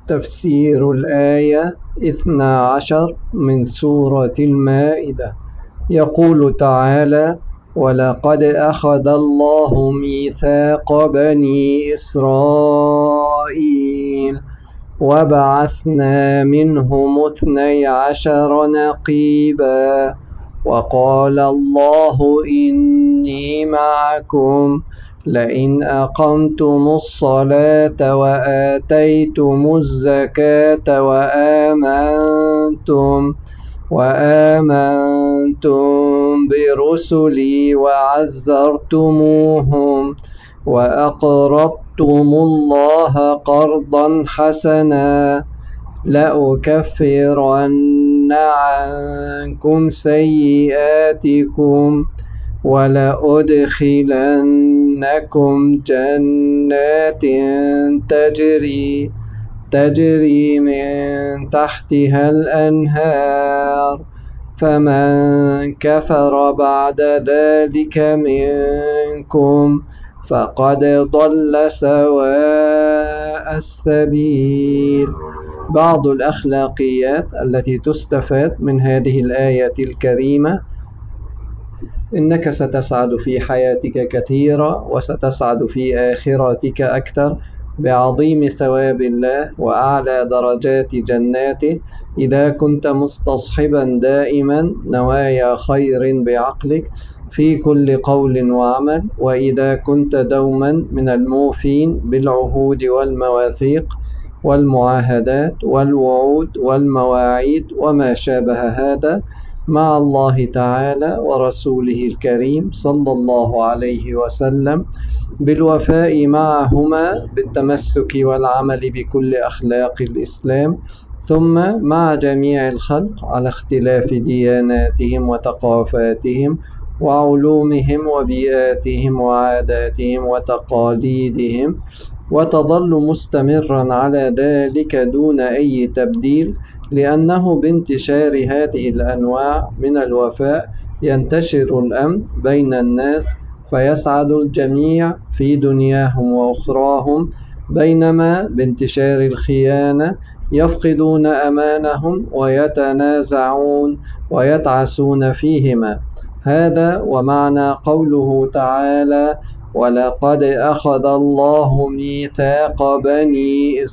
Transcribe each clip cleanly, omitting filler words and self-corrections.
تفسير الآية 12 من سورة المائدة. يقول تعالى: ولقد أخذ الله ميثاق بني إسرائيل وبعثنا منهم 12 نقيبا وقال الله إني معكم لئن أقمتم الصلاة وآتيتم الزكاة وآمنتم برسلي وعزرتموهم وأقرضتم الله قرضا حسنا لأكفرن عنكم سيئاتكم ولأدخلنكم جنات تجري من تحتها الأنهار فمن كفر بعد ذلك منكم فقد ضل سواء السبيل. بعض الأخلاقيات التي تستفاد من هذه الآية الكريمة: إنك ستسعد في حياتك كثيرا وستسعد في آخرتك أكثر بعظيم ثواب الله وأعلى درجات جناته إذا كنت مستصحبا دائما نوايا خير بعقلك في كل قول وعمل، وإذا كنت دوما من الموفين بالعهود والمواثيق والمعاهدات والوعود والمواعيد وما شابه هذا مع الله تعالى ورسوله الكريم صلى الله عليه وسلم، بالوفاء معهما بالتمسك والعمل بكل أخلاق الإسلام، ثم مع جميع الخلق على اختلاف دياناتهم وثقافاتهم وعلومهم وبيئاتهم وعاداتهم وتقاليدهم، وتظل مستمرا على ذلك دون أي تبديل، لأنه بانتشار هذه الأنواع من الوفاء ينتشر الأمن بين الناس فيسعد الجميع في دنياهم وأخراهم، بينما بانتشار الخيانة يفقدون أمانهم ويتنازعون ويتعسون فيهما. هذا ومعنى قوله تعالى: ولقد أخذ الله ميثاق بني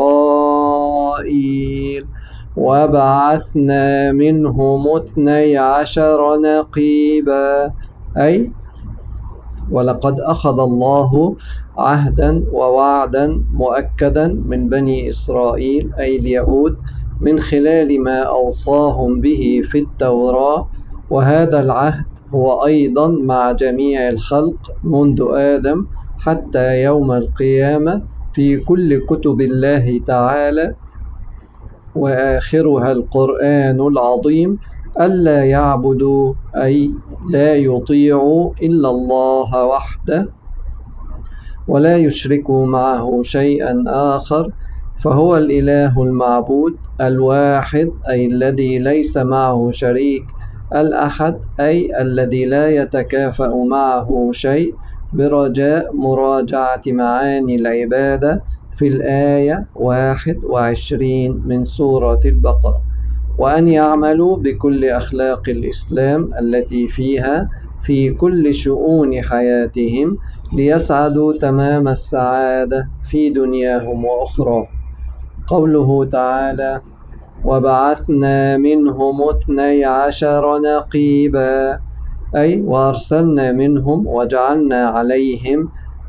إسرائيل وبعثنا منهم 12 نقيبا، أي ولقد أخذ الله عهدا ووعدا مؤكدا من بني إسرائيل أي اليهود من خلال ما أوصاهم به في التوراة، وهذا العهد هو أيضا مع جميع الخلق منذ آدم حتى يوم القيامة في كل كتب الله تعالى، وآخرها القرآن العظيم: ألا يعبدوا أي لا يطيعوا إلا الله وحده ولا يشركوا معه شيئا آخر، فهو الإله المعبود الواحد أي الذي ليس معه شريك، الأحد أي الذي لا يتكافأ معه شيء، برجاء مراجعة معاني العبادة في الآية 21 من سورة البقرة. وأن يعملوا بكل أخلاق الإسلام التي فيها في كل شؤون حياتهم ليسعدوا تمام السعادة في دنياهم وأخراهم. قوله تعالى: وبعثنا منهم 12 نقيبا، أي وأرسلنا منهم وجعلنا عليهم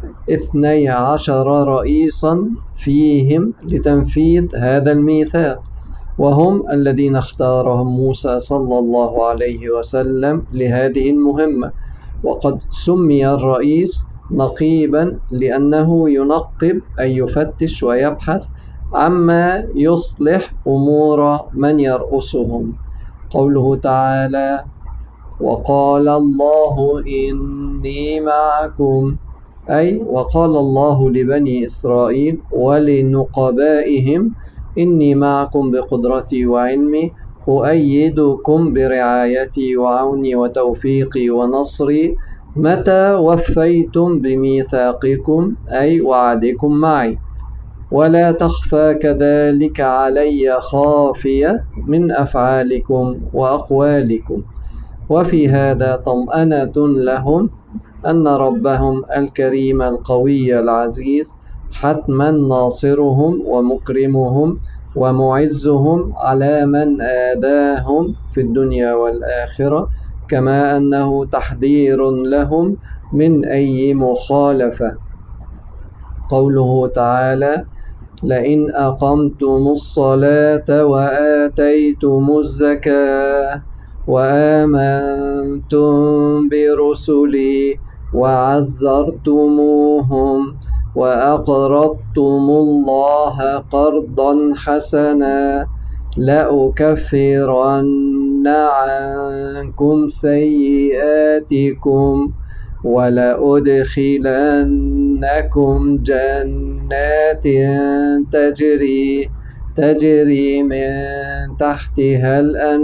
12 رئيسا فيهم لتنفيذ هذا الميثاق، وهم الذين اختارهم موسى صلى الله عليه وسلم لهذه المهمة. وقد سمي الرئيس نقيبا لأنه ينقب أي يفتش ويبحث عما يصلح أمور من يرأسهم. قوله تعالى: وقال الله إني معكم، أي وقال الله لبني إسرائيل ولنقبائهم: إني معكم بقدرتي وعلمي، أؤيدكم برعايتي وعوني وتوفيقي ونصري متى وفيتم بميثاقكم أي وعدكم معي. ولا تخفى كذلك علي خافية من أفعالكم وأقوالكم. وفي هذا طمأنة لهم أن ربهم الكريم القوي العزيز حتما ناصرهم ومكرمهم ومعزهم على من آذاهم في الدنيا والآخرة، كما أنه تحذير لهم من أي مخالفة. قوله تعالى: لئن أقمتم الصلاة وآتيتم الزكاة وآمنتم برسلي وعزرتموهم وأقرضتم الله قرضا حسنا لأكفرن عنكم سيئاتكم ولأدخلنكم جنات تجري من تحتها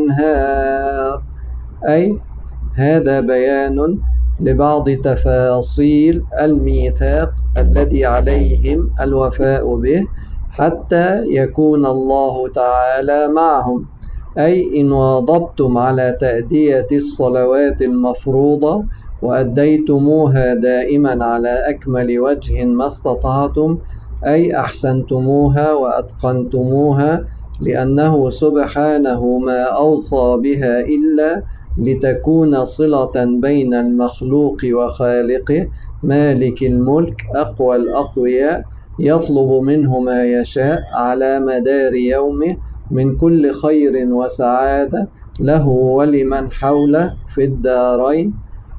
الأنهار. أي هذا بيان لبعض تفاصيل الميثاق الذي عليهم الوفاء به حتى يكون الله تعالى معهم. أي إن واظبتم على تأدية الصلوات المفروضة وأديتموها دائما على أكمل وجه ما استطعتم، أي أحسنتموها وأتقنتموها، لأنه سبحانه ما أوصى بها إلا لتكون صلة بين المخلوق وخالقه مالك الملك أقوى الأقوياء، يطلب منه ما يشاء على مدار يومه من كل خير وسعادة له ولمن حوله في الدارين.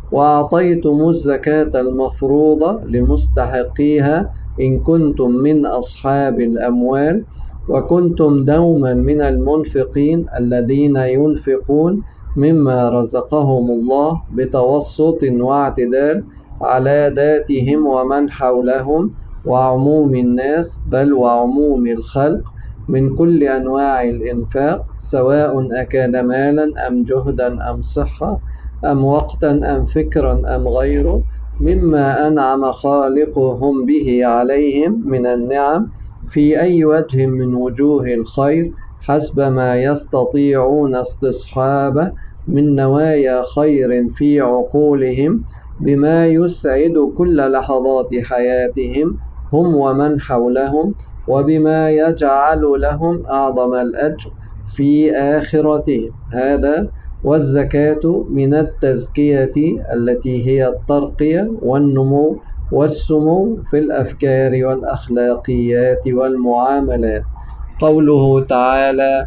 وأعطيتم الزكاة المفروضة لمستحقيها إن كنتم من أصحاب الأموال، وكنتم دوما من المنفقين الذين ينفقون مما رزقهم الله بتوسط واعتدال على ذاتهم ومن حولهم وعموم الناس، بل وعموم الخلق، من كل أنواع الإنفاق، سواء أكان مالا أم جهدا أم صحة أم وقتا أم فكرا أم غيره مما أنعم خالقهم به عليهم من النعم في أي وجه من وجوه الخير حسب ما يستطيعون استصحابه من نوايا خير في عقولهم، بما يسعد كل لحظات حياتهم هم ومن حولهم، وبما يجعل لهم أعظم الأجر في آخرتهم. هذا والزكاة من التزكية التي هي الترقية والنمو والسمو في الأفكار والأخلاقيات والمعاملات. قوله تعالى: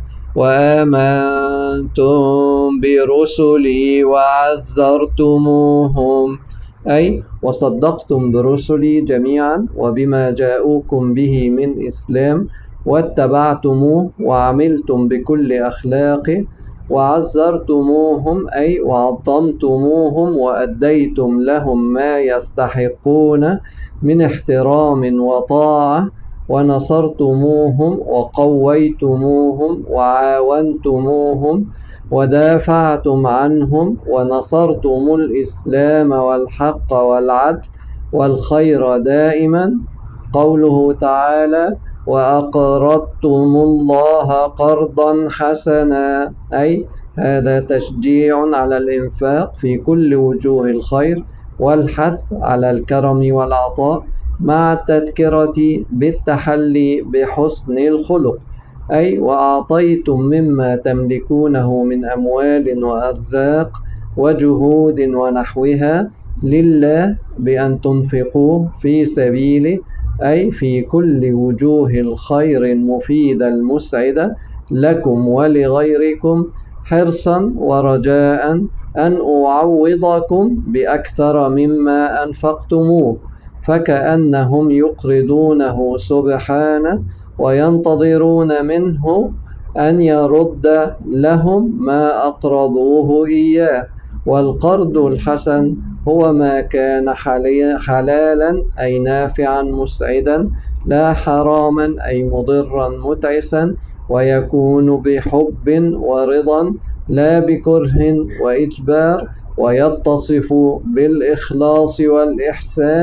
وآمنتم برسلي وعزرتموهم، أي وصدقتم برسلي جميعا وبما جاءوكم به من إسلام واتبعتموه وعملتم بكل أخلاقه، وعزرتموهم أي وعظمتموهم وأديتم لهم ما يستحقون من احترام وطاعة، ونصرتموهم وقويتموهم وعاونتموهم ودافعتم عنهم ونصرتم الإسلام والحق والعدل والخير دائما. قوله تعالى: وأقرضتم الله قرضا حسنا، أي هذا تشجيع على الإنفاق في كل وجوه الخير والحث على الكرم والعطاء مع التذكرة بالتحلي بحسن الخلق. أي وأعطيتم مما تملكونه من أموال وأرزاق وجهود ونحوها لله بأن تنفقوه في سبيله، أي في كل وجوه الخير المفيدة المسعدة لكم ولغيركم، حرصا ورجاء أن أعوضكم بأكثر مما أنفقتموه، فكأنهم يقرضونه سبحانه وينتظرون منه أن يرد لهم ما أقرضوه إياه. والقرض الحسن هو ما كان حلالا أي نافعا مسعدا، لا حراما أي مضرا متعسا، ويكون بحب ورضا لا بكره وإجبار، ويتصف بالإخلاص والإحسان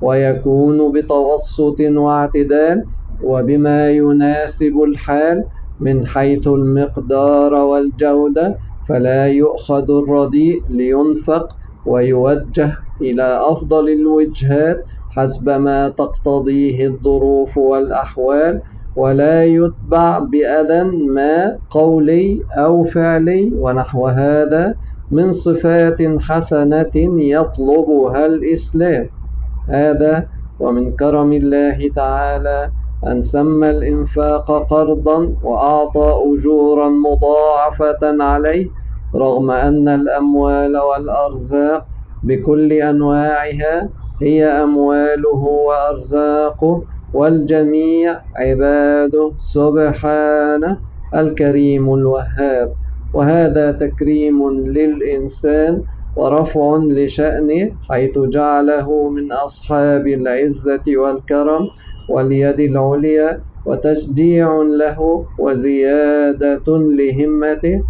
ويكون بتوسط واعتدال وبما يناسب الحال من حيث المقدار والجودة، فلا يؤخذ الرديء لينفق ويوجه إلى أفضل الوجهات حسب ما تقتضيه الظروف والأحوال، ولا يتبع بأذى ما قولي أو فعلي ونحو هذا من صفات حسنة يطلبها الإسلام. هذا ومن كرم الله تعالى أن سمى الإنفاق قرضا وأعطى أجورا مضاعفة عليه، رغم أن الأموال والأرزاق بكل أنواعها هي أمواله وأرزاقه، والجميع عباده سبحانه الكريم الوهاب. وهذا تكريم للإنسان ورفع لشأنه، حيث جعله من أصحاب العزة والكرم واليد العليا، وتشجيع له وزيادة لهمته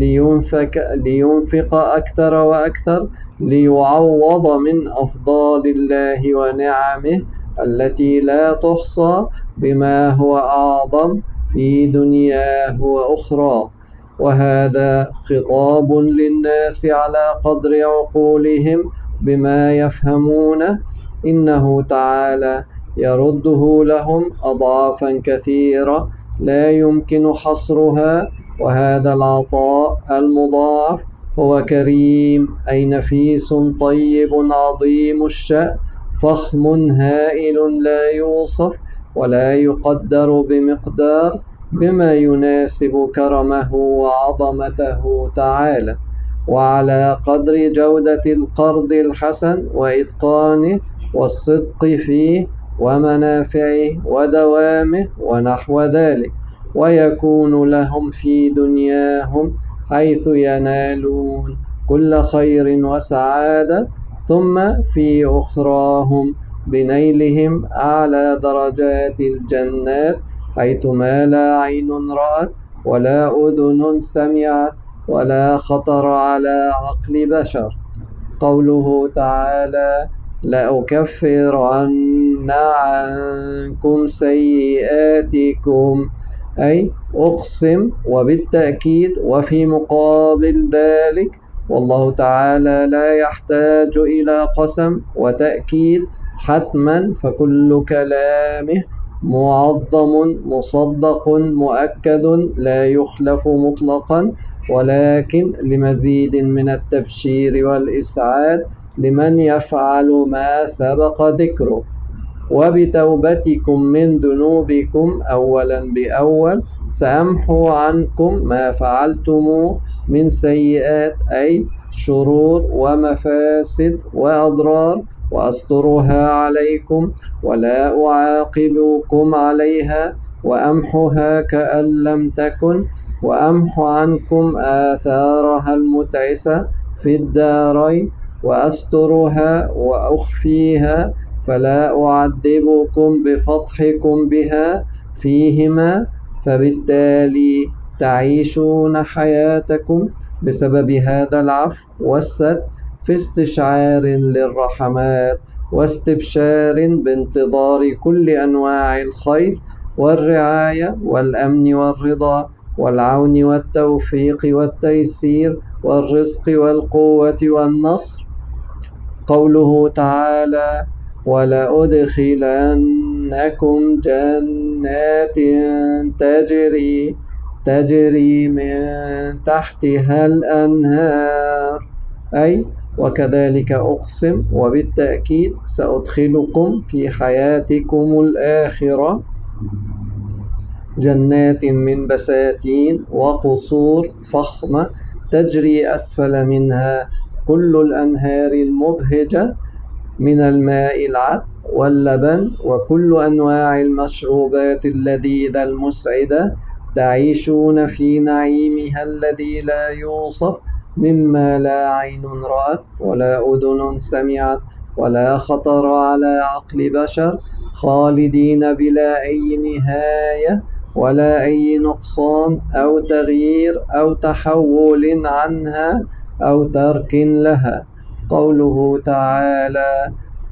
لينفق أكثر وأكثر ليعوض من أفضال الله ونعمه التي لا تحصى بما هو أعظم في دنياه وأخراه. وهذا خطاب للناس على قدر عقولهم بما يفهمونه، إنه تعالى يرده لهم أضعافا كثيرة لا يمكن حصرها. وهذا العطاء المضاعف هو كريم أي نفيس طيب عظيم الشأن فخم هائل لا يوصف ولا يقدر بمقدار، بما يناسب كرمه وعظمته تعالى. وعلى قدر جودة القرض الحسن وإتقانه والصدق فيه ومنافعه ودوامه ونحو ذلك، ويكون لهم في دنياهم حيث ينالون كل خير وسعادة، ثم في أخراهم بنيلهم أعلى درجات الجنات، حيث ما لا عين رأت ولا أذن سمعت ولا خطر على عقل بشر. قوله تعالى: لأكفرن عنكم سيئاتكم، أي أقسم وبالتأكيد وفي مقابل ذلك، والله تعالى لا يحتاج إلى قسم وتأكيد حتما، فكل كلامه معظم مصدق مؤكد لا يخلف مطلقا، ولكن لمزيد من التبشير والإسعاد لمن يفعل ما سبق ذكره. وبتوبتكم من ذنوبكم أولا بأول سأمحو عنكم ما فعلتم من سيئات، أي شرور ومفاسد وأضرار، وأسترها عليكم ولا أعاقبكم عليها، وأمحها كأن لم تكن، وأمحو عنكم آثارها المتعسة في الدارين، وأسترها وأخفيها فلا أعذبكم بفضحكم بها فيهما، فبالتالي تعيشون حياتكم بسبب هذا العفو والستر في استشعار للرحمات واستبشار بانتظار كل أنواع الخير والرعاية والأمن والرضا والعون والتوفيق والتيسير والرزق والقوة والنصر. قوله تعالى: ولأدخلنكم جنات تجري من تحتها الأنهار، أي وكذلك أقسم وبالتأكيد سأدخلكم في حياتكم الآخرة جنات من بساتين وقصور فخمة تجري أسفل منها كل الأنهار المبهجة من الماء العذب واللبن وكل أنواع المشروبات اللذيذة المسعدة، تعيشون في نعيمها الذي لا يوصف، مما لا عين رأت ولا أذن سمعت ولا خطر على عقل بشر، خالدين بلا أي نهاية ولا أي نقصان أو تغيير أو تحول عنها أو ترك لها. قوله تعالى: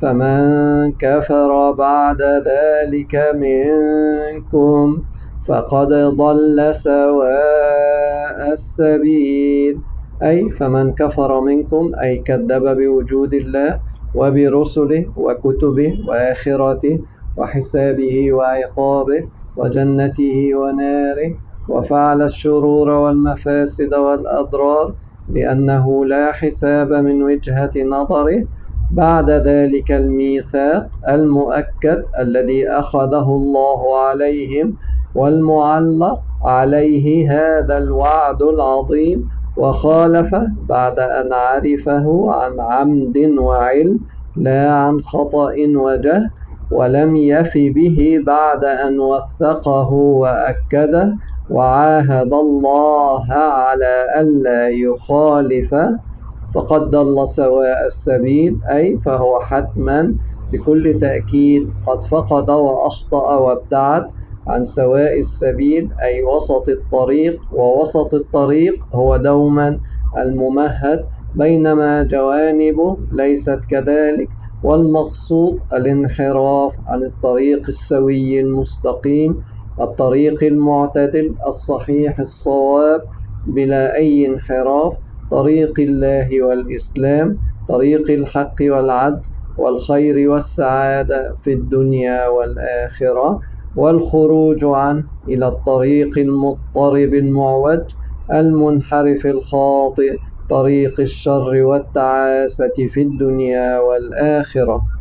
فمن كفر بعد ذلك منكم فقد ضل سواء السبيل. أي فمن كفر منكم أي كذب بوجود الله وبرسله وكتبه وآخرته وحسابه وعقابه وجنته وناره، وفعل الشرور والمفاسد والأضرار لأنه لا حساب من وجهة نظره بعد ذلك الميثاق المؤكد الذي أخذه الله عليهم، والمعلق عليه هذا الوعد العظيم، وخالفه بعد أن عرفه عن عمد وعلم لا عن خطأ وجهل، ولم يف به بعد أن وثقه وأكده وعاهد الله على ألا يخالف، فقد ضل سواء السبيل. أي فهو حتما بكل تأكيد قد فقد وأخطأ وابتعد عن سواء السبيل، أي وسط الطريق، ووسط الطريق هو دوما الممهد، بينما جوانبه ليست كذلك، والمقصود الانحراف عن الطريق السوي المستقيم، الطريق المعتدل الصحيح الصواب بلا أي انحراف، طريق الله والإسلام، طريق الحق والعدل والخير والسعادة في الدنيا والآخرة، والخروج عنه إلى الطريق المضطرب المعوج المنحرف الخاطئ، طريق الشر والتعاسة في الدنيا والآخرة.